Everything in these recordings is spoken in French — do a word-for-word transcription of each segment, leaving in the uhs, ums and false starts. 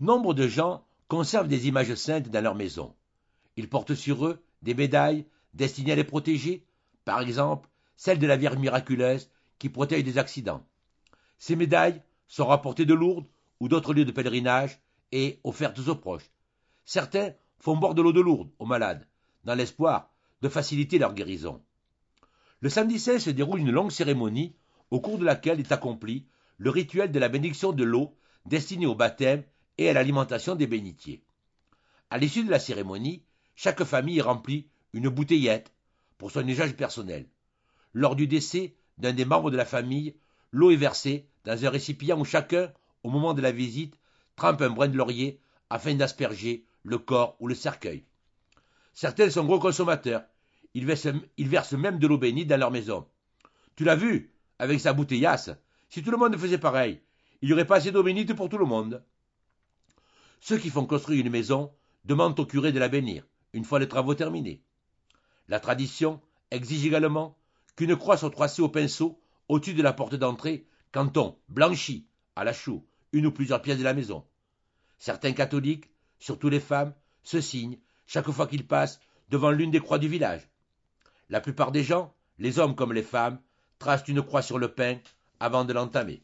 Nombre de gens conservent des images saintes dans leur maison. Ils portent sur eux des médailles destinées à les protéger, par exemple celle de la Vierge miraculeuse qui protège des accidents. Ces médailles sont rapportées de Lourdes ou d'autres lieux de pèlerinage et offertes aux proches. Certains font boire de l'eau de Lourdes aux malades, dans l'espoir de faciliter leur guérison. Le samedi saint se déroule une longue cérémonie au cours de laquelle est accompli le rituel de la bénédiction de l'eau destinée au baptême et à l'alimentation des bénitiers. À l'issue de la cérémonie, chaque famille remplit une bouteillette pour son usage personnel. Lors du décès d'un des membres de la famille, l'eau est versée dans un récipient où chacun, au moment de la visite, trempe un brin de laurier afin d'asperger le corps ou le cercueil. Certains sont gros consommateurs. Ils versent, ils versent même de l'eau bénite dans leur maison. Tu l'as vu, avec sa bouteillasse. Si tout le monde faisait pareil, il n'y aurait pas assez d'eau bénite pour tout le monde. Ceux qui font construire une maison demandent au curé de la bénir, une fois les travaux terminés. La tradition exige également qu'une croix soit tracée au pinceau au-dessus de la porte d'entrée quand on blanchit à la chaux une ou plusieurs pièces de la maison. Certains catholiques, surtout les femmes, se signent chaque fois qu'ils passent devant l'une des croix du village. La plupart des gens, les hommes comme les femmes, tracent une croix sur le pain avant de l'entamer.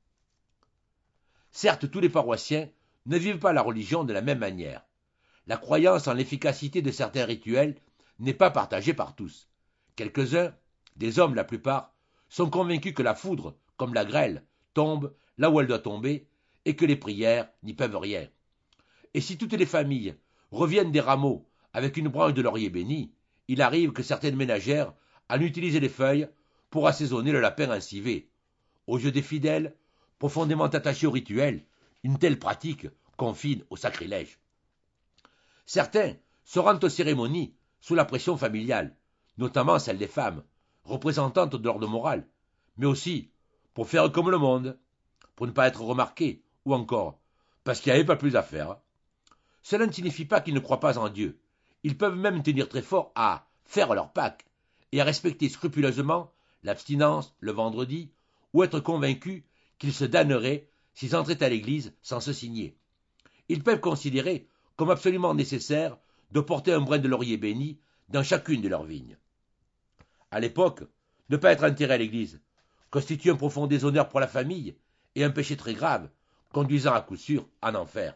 Certes, tous les paroissiens ne vivent pas la religion de la même manière. La croyance en l'efficacité de certains rituels n'est pas partagée par tous. Quelques-uns, des hommes la plupart, sont convaincus que la foudre, comme la grêle, tombe là où elle doit tomber et que les prières n'y peuvent rien. Et si toutes les familles reviennent des rameaux avec une branche de laurier béni, il arrive que certaines ménagères en utilisent les feuilles pour assaisonner le lapin en civet. Aux yeux des fidèles, profondément attachés au rituel, une telle pratique confine au sacrilège. Certains se rendent aux cérémonies sous la pression familiale, notamment celle des femmes, représentantes de l'ordre moral, mais aussi pour faire comme le monde, pour ne pas être remarqués, ou encore parce qu'il n'y avait pas plus à faire. Cela ne signifie pas qu'ils ne croient pas en Dieu. Ils peuvent même tenir très fort à faire leur Pâques et à respecter scrupuleusement l'abstinence le vendredi, ou être convaincus qu'ils se damneraient s'ils entraient à l'église sans se signer. Ils peuvent considérer comme absolument nécessaire de porter un brin de laurier béni dans chacune de leurs vignes. À l'époque, ne pas être enterré à l'église constitue un profond déshonneur pour la famille et un péché très grave, conduisant à coup sûr en enfer.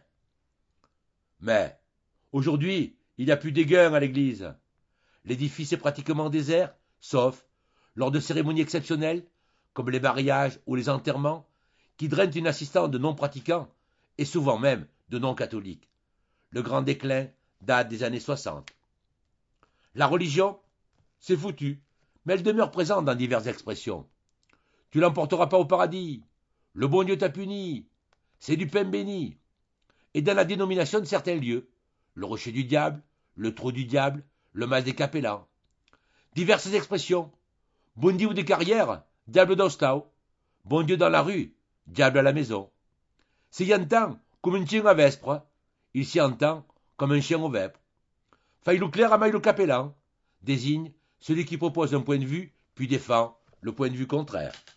Mais, aujourd'hui, il n'y a plus d'éguins à l'église. L'édifice est pratiquement désert, sauf lors de cérémonies exceptionnelles, comme les mariages ou les enterrements, qui drainent une assistance de non-pratiquants et souvent même de non-catholiques. Le grand déclin date des années soixante. La religion, c'est foutu, mais elle demeure présente dans diverses expressions. Tu l'emporteras pas au paradis. Le bon Dieu t'a puni. C'est du pain béni. Et dans la dénomination de certains lieux, le rocher du diable, le trou du diable, le mas des capellans. Diverses expressions. Bon Dieu des carrières, diable d'Ostau. Bon Dieu dans la rue, diable à la maison. S'y entend comme un chien à vespre, il s'y entend comme un chien au vêpres. Faillou clair à maille capellan désigne celui qui propose un point de vue puis défend le point de vue contraire.